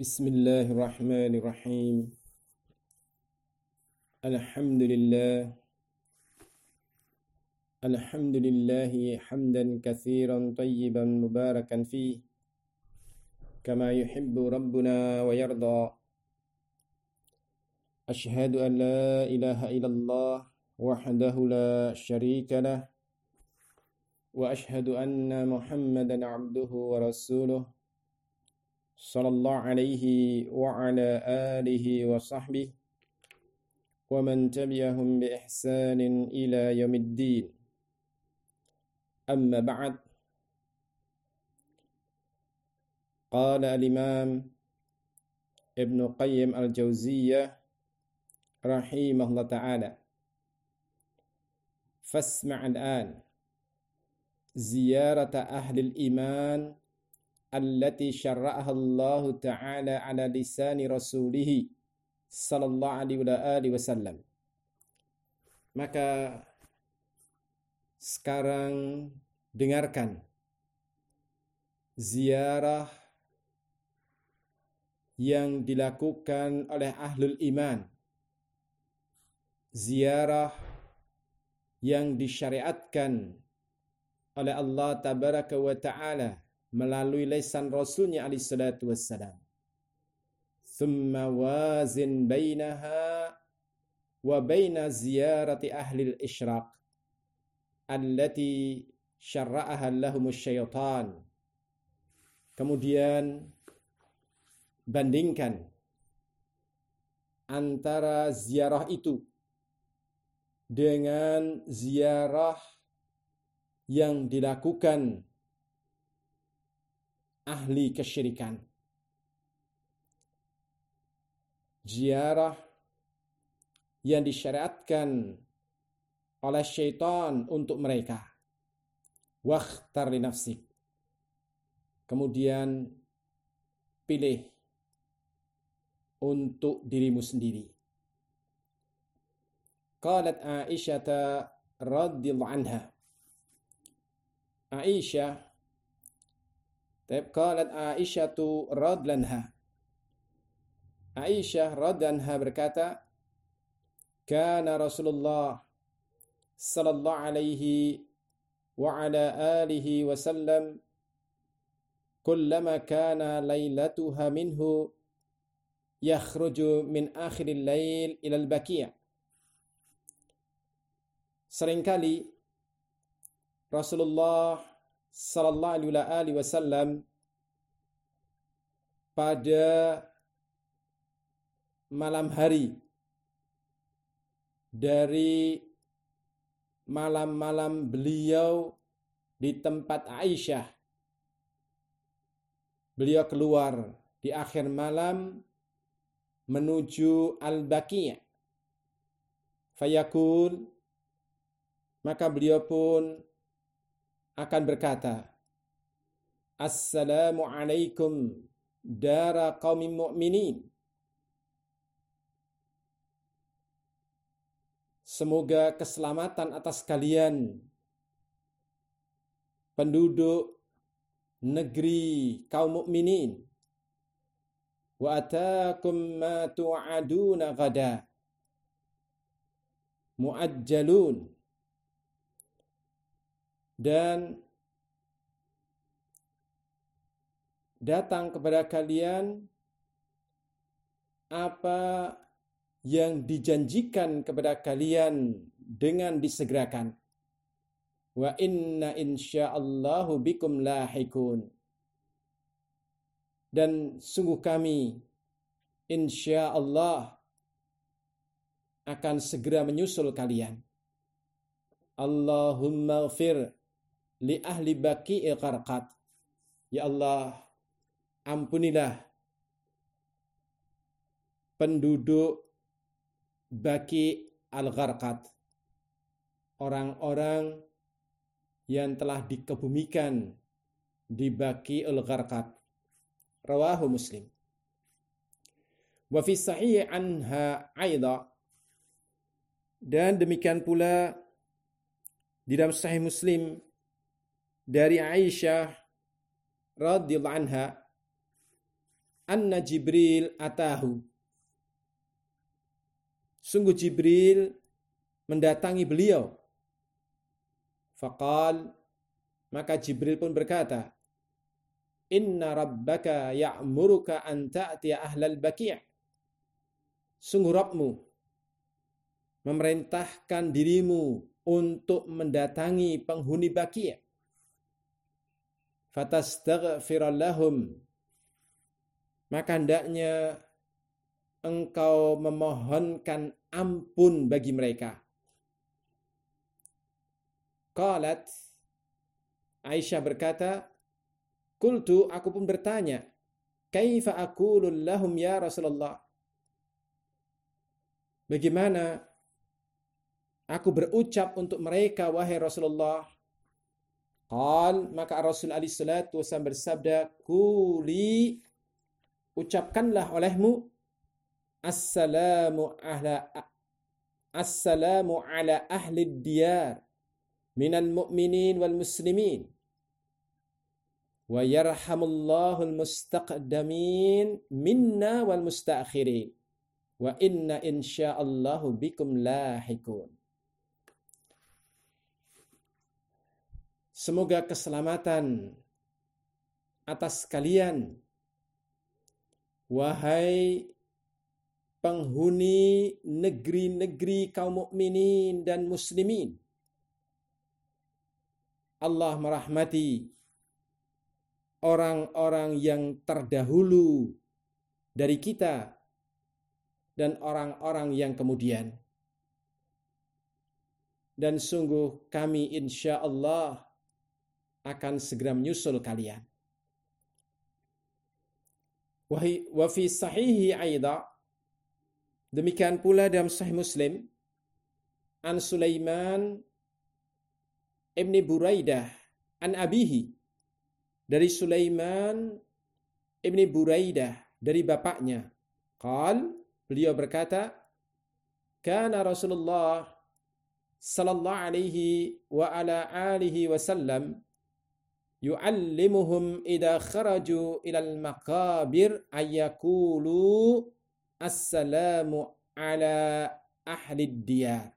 Bismillahirrahmanirrahim. Alhamdulillah. Alhamdulillahi hamdan katsiran tayyiban mubarakan fih. Kama yuhibbu rabbuna wa yarda. Ashhadu an la ilaha illallah wahdahu la syarika lah. Wa ashhadu anna Muhammadan abduhu wa rasuluh. Sallallahu alaihi wa ala alihi wa sahbihi wa man tabi'ahum bi ihsanin ila yaumiddin. Amma ba'd. Qala al-Imam Ibn Qayyim al-Jauziyah rahimahullah ta'ala. Fasma' al-an ziyarata ahli al-iman allati syarra'aha Allah Ta'ala ala lisani rasulih sallallahu alaihi wasallam. Maka sekarang dengarkan ziarah yang dilakukan oleh ahlul iman, ziarah yang disyariatkan oleh Allah Tabaraka wa Ta'ala melalui lisan Rasulnya alaihi salatu wassalam. Thumma wazin bainaha wa baina ziyarati ahli al-ishraq allati syarra'aha lahumus syaitan. Kemudian bandingkan antara ziarah itu dengan ziarah yang dilakukan ahli kesyirikan. Ziarah yang disyariatkan oleh syaitan untuk mereka. Wakhtar li nafsik. Kemudian pilih untuk dirimu sendiri. Qalat Aisyah radhiyallahu anha. Aisyah qalat Aisyatu radlanha. Aisyah radlanha berkata, kana Rasulullah sallallahu alaihi wa ala alihi wasallam kullama kana lailatuha minhu yakhruju min akhiril lail ila al-baqi'. Seringkali Rasulullah sallallahu alaihi wasallam pada malam hari dari malam-malam beliau di tempat Aisyah, beliau keluar di akhir malam menuju Al-Baqi'. Fayaqul, maka beliau pun akan berkata, Assalamu alaikum dara qaumin mu'minin. Semoga keselamatan atas kalian, penduduk negeri kaum mukminin. Wa ataakum ma tu'aduna ghada muajjalun. Dan datang kepada kalian apa yang dijanjikan kepada kalian dengan disegerakan. Wa inna insyaallahu bikum lahikun. Dan sungguh kami insyaallah akan segera menyusul kalian. Allahumma ighfir li ahli baqi'i qarqat. Ya Allah, ampunilah penduduk Baqi' al-Gharqad, orang-orang yang telah dikebumikan di Baqi' al-Gharqad. Rawahu Muslim. Wa fi sahih anha aidha, dan demikian pula di dalam Sahih Muslim dari Aisyah radhiyallahu anha, anna Jibril atahu. Sungguh Jibril mendatangi beliau. Faqal, maka Jibril pun berkata, inna rabbaka ya'muruka an ta'tiya ahlal baqi'. Sungguh Rabbmu memerintahkan dirimu untuk mendatangi penghuni Baqi'. Fatastaghfir lahum. Maka hendaknya engkau memohonkan ampun bagi mereka. Qalat, Aisyah berkata, qultu, aku pun bertanya, kaifa aqulu lahum ya Rasulullah? Bagaimana aku berucap untuk mereka wahai Rasulullah? Qal, maka Rasul alaihi salatu wasallam bersabda, quli, ucapkanlah olehmu, assalamu ala ahli diyar minal mu'minin wal muslimin wa yarhamullahu al-mustaqdamin minna wal mustaakhirin wa inna insyaallahu bikum lahikun. Semoga keselamatan atas kalian, wahai penghuni negeri-negeri kaum mukminin dan muslimin. Allah merahmati orang-orang yang terdahulu dari kita dan orang-orang yang kemudian. Dan sungguh kami insya Allah akan segera menyusul kalian. Wa fi sahihi aida, demikian pula dalam Sahih Muslim, an Sulaiman ibni Buraidah an abihi, dari Sulaiman ibni Buraidah dari bapaknya. Qal, beliau berkata, kana Rasulullah sallallahu alaihi wa ala alihi wasallam yu'allimuhum idza kharaju ilal maqabir ayyakulu assalamu ala ahli diyar.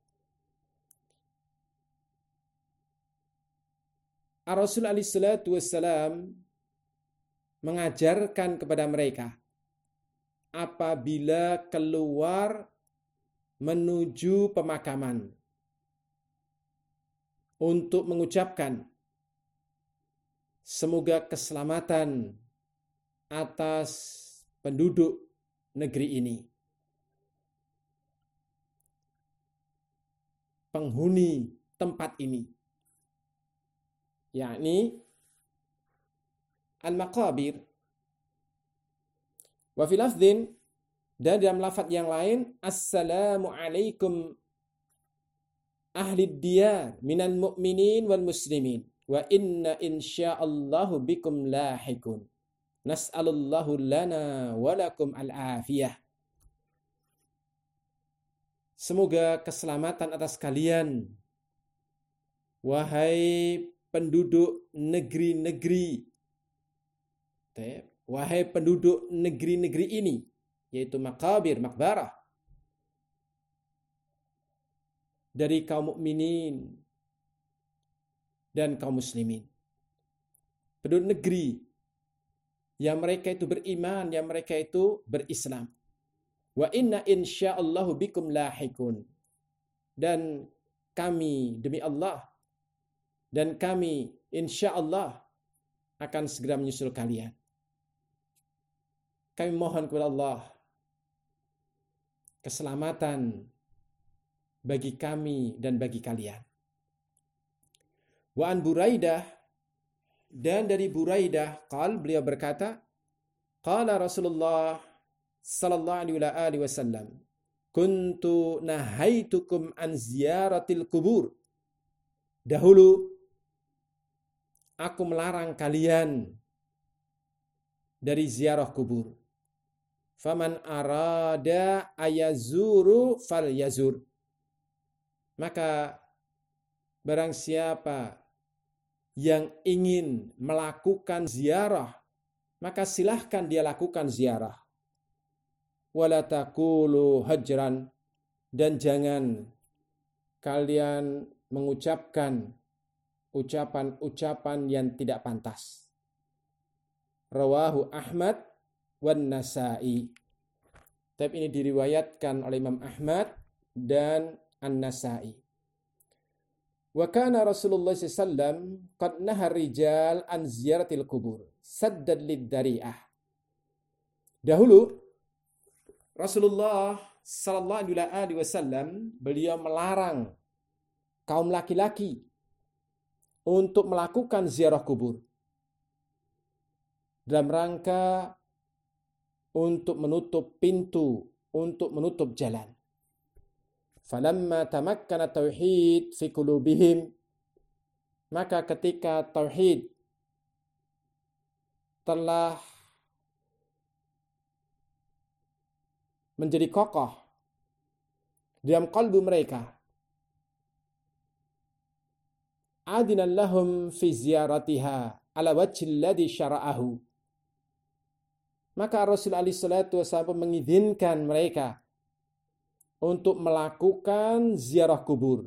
Rasul alaihi salatu wassalam mengajarkan kepada mereka apabila keluar menuju pemakaman untuk mengucapkan semoga keselamatan atas penduduk negeri ini, penghuni tempat ini, yakni al-maqabir. Wa fi lafdhin, dan dalam lafaz yang lain, assalamu alaikum ahli diyar minal mu'minin wal muslimin wa inna insyaallahu bikum lahikun nas'alullahu lana walakum al-afiyah. Semoga keselamatan atas kalian, wahai penduduk negeri-negeri, wahai penduduk negeri-negeri ini, yaitu makabir, makbarah, dari kaum mukminin dan kaum muslimin. Penduduk negeri yang mereka itu beriman, yang mereka itu berislam. Wa inna insyaallahu bikum lahikun. Dan kami demi Allah, dan kami insyaallah akan segera menyusul kalian. Kami mohon kepada Allah keselamatan bagi kami dan bagi kalian. Wa an Buraidah, dan dari Buraidah, beliau berkata, qala Rasulullah sallallahu alaihi wasallam, kuntu nahaitukum an ziyaratil kubur. Dahulu aku melarang kalian dari ziarah kubur. Faman arada ayazuru falyazur. Maka barang siapa yang ingin melakukan ziarah maka silahkan dia lakukan ziarah. Wala taqulu hajran, dan jangan kalian mengucapkan ucapan-ucapan yang tidak pantas. Rawahu Ahmad wan Nasa'i. Tapi ini diriwayatkan oleh Imam Ahmad dan An-Nasa'i. Wa kana Rasulullah SAW qad nahar rijal an ziyaratil kubur saddad lid-dari'ah. Dahulu Rasulullah sallallahu alaihi wasallam beliau melarang kaum laki-laki untuk melakukan ziarah kubur dalam rangka untuk menutup pintu, untuk menutup jalan. Falamma tamakkana tauhid fi qulubihim, maka ketika tauhid telah menjadi kokoh dalam kalbu mereka, adina lahum fi ziyaratiha ala wajhil ladzi syara'ahu, maka Rasulullah SAW mengizinkan mereka untuk melakukan ziarah kubur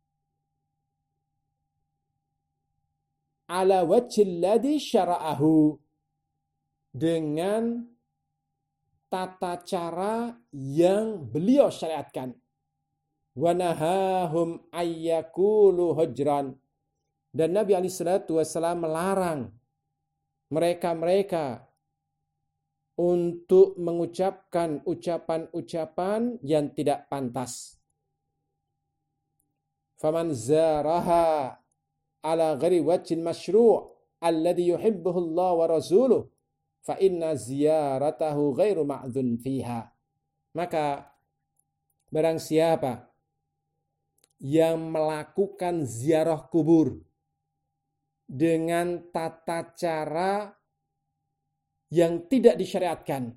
ala wajhil ladzi syara'ahu, dengan tata cara yang beliau syariatkan. Wa nahahum ayyakulu hujran, dan Nabi SAW melarang mereka untuk mengucapkan ucapan-ucapan yang tidak pantas. Faman zaraha ala ghairi wajhin masyru' alladhi yuhibbuhu Allah wa rasuluh fa inna ziyaratahu ghairu ma'dzun fiha. Maka barang siapa yang melakukan ziarah kubur dengan tata cara yang tidak disyariatkan,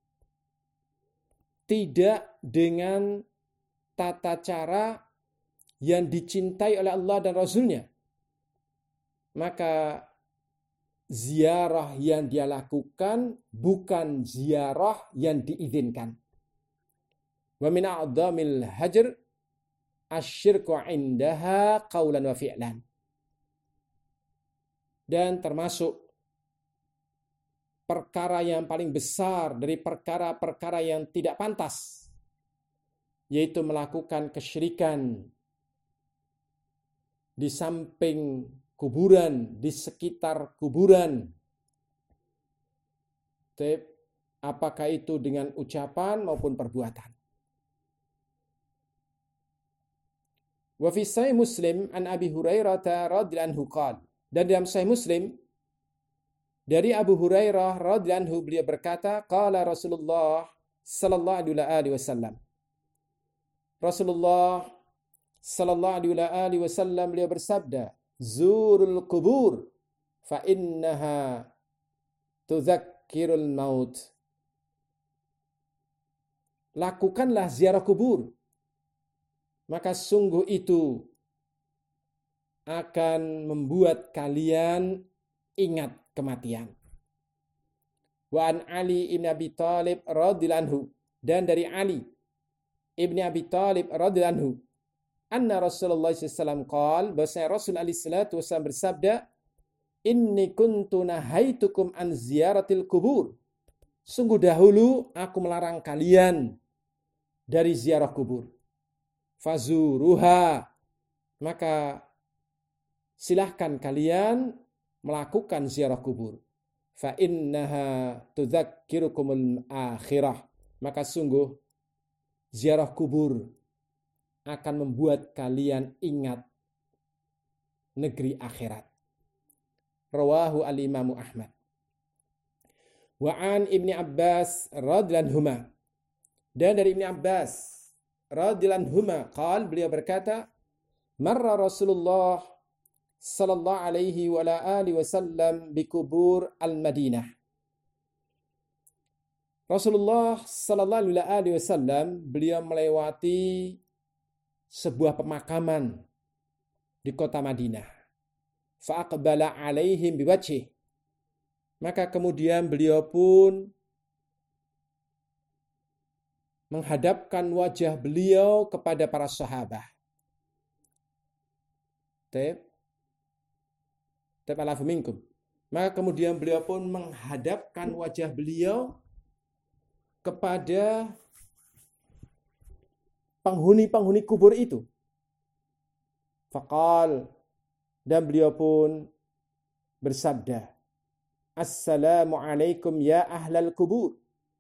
tidak dengan tata cara yang dicintai oleh Allah dan Rasulnya, maka ziarah yang dia lakukan bukan ziarah yang diizinkan. Wa min a'dhamil hajr asyirku indaha qawlan wa fi'lan. Dan termasuk perkara yang paling besar dari perkara-perkara yang tidak pantas, yaitu melakukan kesyirikan di samping kuburan, di sekitar kuburan. Apakah itu dengan ucapan maupun perbuatan. Wa fi Sahih Muslim an Abi Hurairah radhiyallahu anhu qala, dan dalam Sahih Muslim dari Abu Hurairah radhiyallahu anhu beliau berkata, qala Rasulullah sallallahu alaihi wasallam. Rasulullah sallallahu alaihi wasallam beliau bersabda, zurul kubur fa innaha tudzakkirul maut. Lakukanlah ziarah kubur, maka sungguh itu akan membuat kalian ingat kematian. Wa an Ali ibn Abi Thalib radhiyallahu anhu, dan dari Ali ibn Abi Thalib radhiyallahu anhu, anna Rasulullah SAW qala, bahwasanya Rasul SAW bersabda, inni kuntu nahaitukum an ziyaratil kubur, sungguh dahulu aku melarang kalian dari ziarah kubur. Fazuruha, maka silahkan kalian melakukan ziarah kubur. Fa innaha tudzakkirukumul akhirah, maka sungguh ziarah kubur akan membuat kalian ingat negeri akhirat. Rawahu al-Imam Ahmad. Wa an Ibni Abbas radhiyallahu anhuma, dan dari Ibni Abbas radhiyallahu anhuma qala, beliau berkata, marra Rasulullah sallallahu alaihi wa alihi wasallam bi kubur al-Madinah. Rasulullah sallallahu alaihi wasallam beliau melewati sebuah pemakaman di kota Madinah. Fa aqbala alaihim biwajhi, Maka kemudian beliau pun menghadapkan wajah beliau kepada para sahabat. Alafu minkum. Maka kemudian beliau pun menghadapkan wajah beliau kepada penghuni-penghuni kubur itu. Faqal, dan beliau pun bersabda, Assalamualaikum ya ahlal kubur.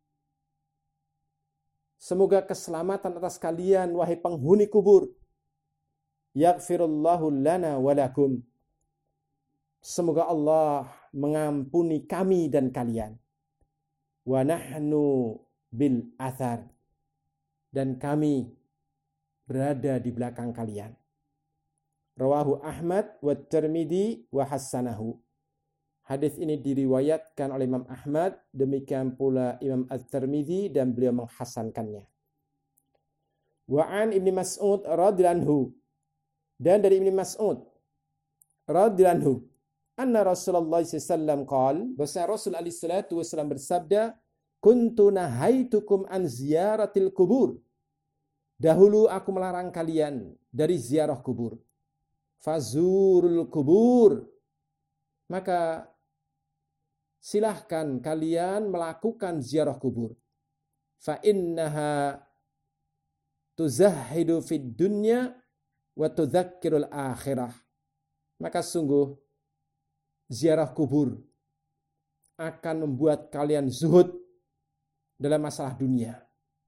Semoga keselamatan atas kalian wahai penghuni kubur. Yaghfirullahu lana walakum. Semoga Allah mengampuni kami dan kalian. Wa nahnu bil athar. Dan kami berada di belakang kalian. Rawahu Ahmad wa Tirmidzi wa hassanahu. Hadis ini diriwayatkan oleh Imam Ahmad, demikian pula Imam At-Tirmidzi, dan beliau menghasankannya. Wa an Ibnu Mas'ud radhiyallahu anhu, dan dari Ibnu Mas'ud radhiyallahu anhu, anna Rasulullah sallallahu alaihi wasallam qala, bahwa Rasul alaihi salatu wasallam bersabda, kuntu nahaitukum an ziyaratil kubur. Dahulu aku melarang kalian dari ziarah kubur. Fazurul kubur. Maka silahkan kalian melakukan ziarah kubur. Fa innaha tuzahhidu fid dunya wa tudzakkirul akhirah. Maka sungguh ziarah kubur akan membuat kalian zuhud dalam masalah dunia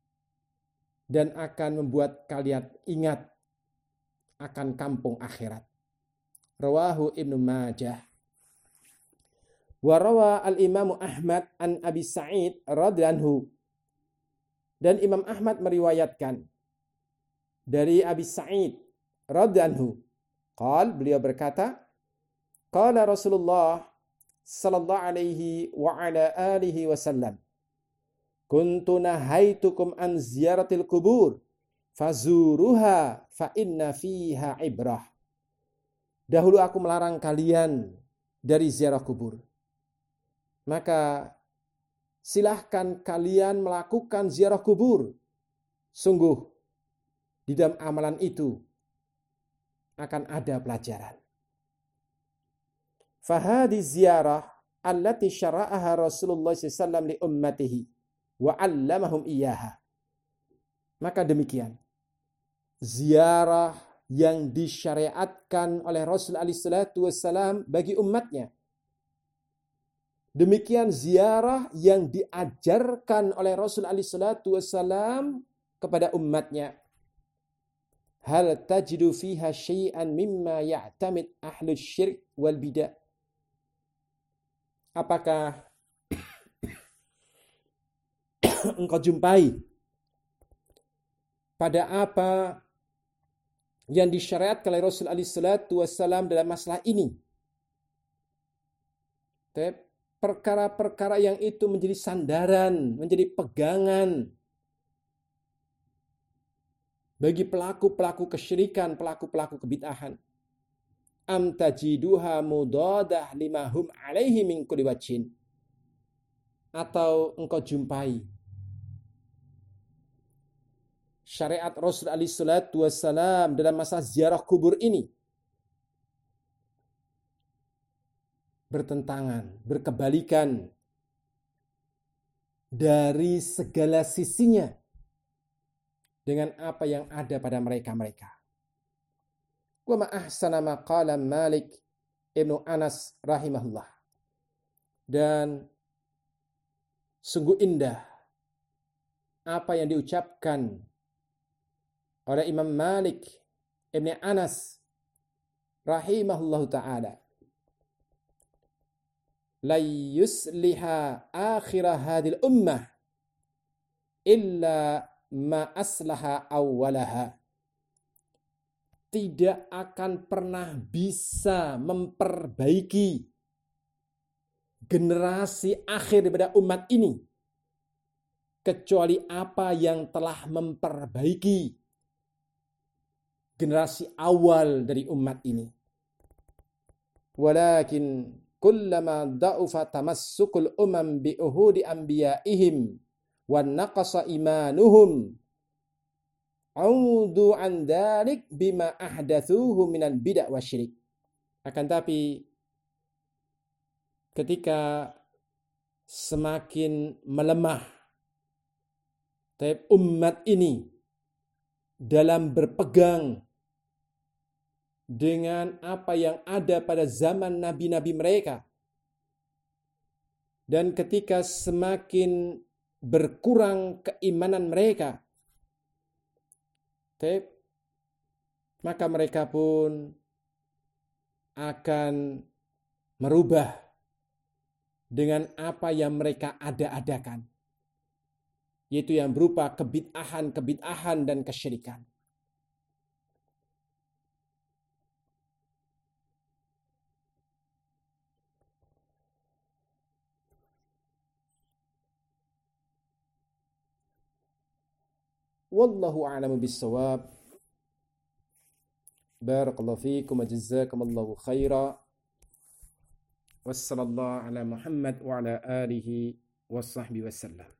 dan akan membuat kalian ingat akan kampung akhirat. Rawahu Ibnu Majah. Wa rawa al-Imam Ahmad an Abi Sa'id radhiyallahu anhu. Dan Imam Ahmad meriwayatkan dari Abi Sa'id radhiyallahu anhu. Beliau berkata, qala Rasulullah sallallahu alaihi wa ala alihi wasallam, kuntu nahaitukum an ziyaratil kubur fazuruha fa inna fiha ibrah. Dahulu aku melarang kalian dari ziarah kubur. Maka silahkan kalian melakukan ziarah kubur. Sungguh di dalam amalan itu akan ada pelajaran. Fahadi ziyarah allati syara'aha Rasulullah SAW li ummatihi wa 'allamahum iyyaha. Maka demikian ziarah yang disyariatkan oleh Rasul SAW bagi umatnya. Demikian ziarah yang diajarkan oleh Rasul SAW kepada umatnya. Hal tajidu fiha syai'an mimma ya'tamid ahlus syirk wal bidah. Apakah engkau jumpai pada apa yang disyariatkan oleh Rasul SAW dalam masalah ini? Perkara-perkara yang itu menjadi sandaran, menjadi pegangan bagi pelaku-pelaku kesyirikan, pelaku-pelaku kebid'ahan. Am tajiduha mudadah limahum alaihi min kulli wajhin. Atau engkau jumpai syariat Rasul SAW dalam masa ziarah kubur ini bertentangan, berkebalikan dari segala sisinya dengan apa yang ada pada mereka-mereka. Wa ma ahsana ma qala Malik Ibnu Anas rahimahullah. Dan sungguh indah apa yang diucapkan oleh Imam Malik Ibnu Anas rahimahullahu ta'ala. La yusliha akhirah hadil ummah illa ma aslaha awwalaha. Tidak akan pernah bisa memperbaiki generasi akhir daripada umat ini kecuali apa yang telah memperbaiki generasi awal dari umat ini. Walakin kullama da'ufa tamassukul umam bi uhudi anbiya'ihim wa naqasa imanuhum audu an dzalik bima ahdatsuhu minal bid'ah wasyirik. Akan tapi ketika semakin melemah umat ini dalam berpegang dengan apa yang ada pada zaman nabi-nabi mereka, dan ketika semakin berkurang keimanan mereka, maka mereka pun akan merubah dengan apa yang mereka ada-adakan, yaitu yang berupa kebid'ahan dan kesyirikan. Wallahu a'lamu bis-shawab. Barakallahu fiikum wa jazakumullahu khaira. Wassallallahu ala Muhammad wa ala alihi washabbihi wasallam.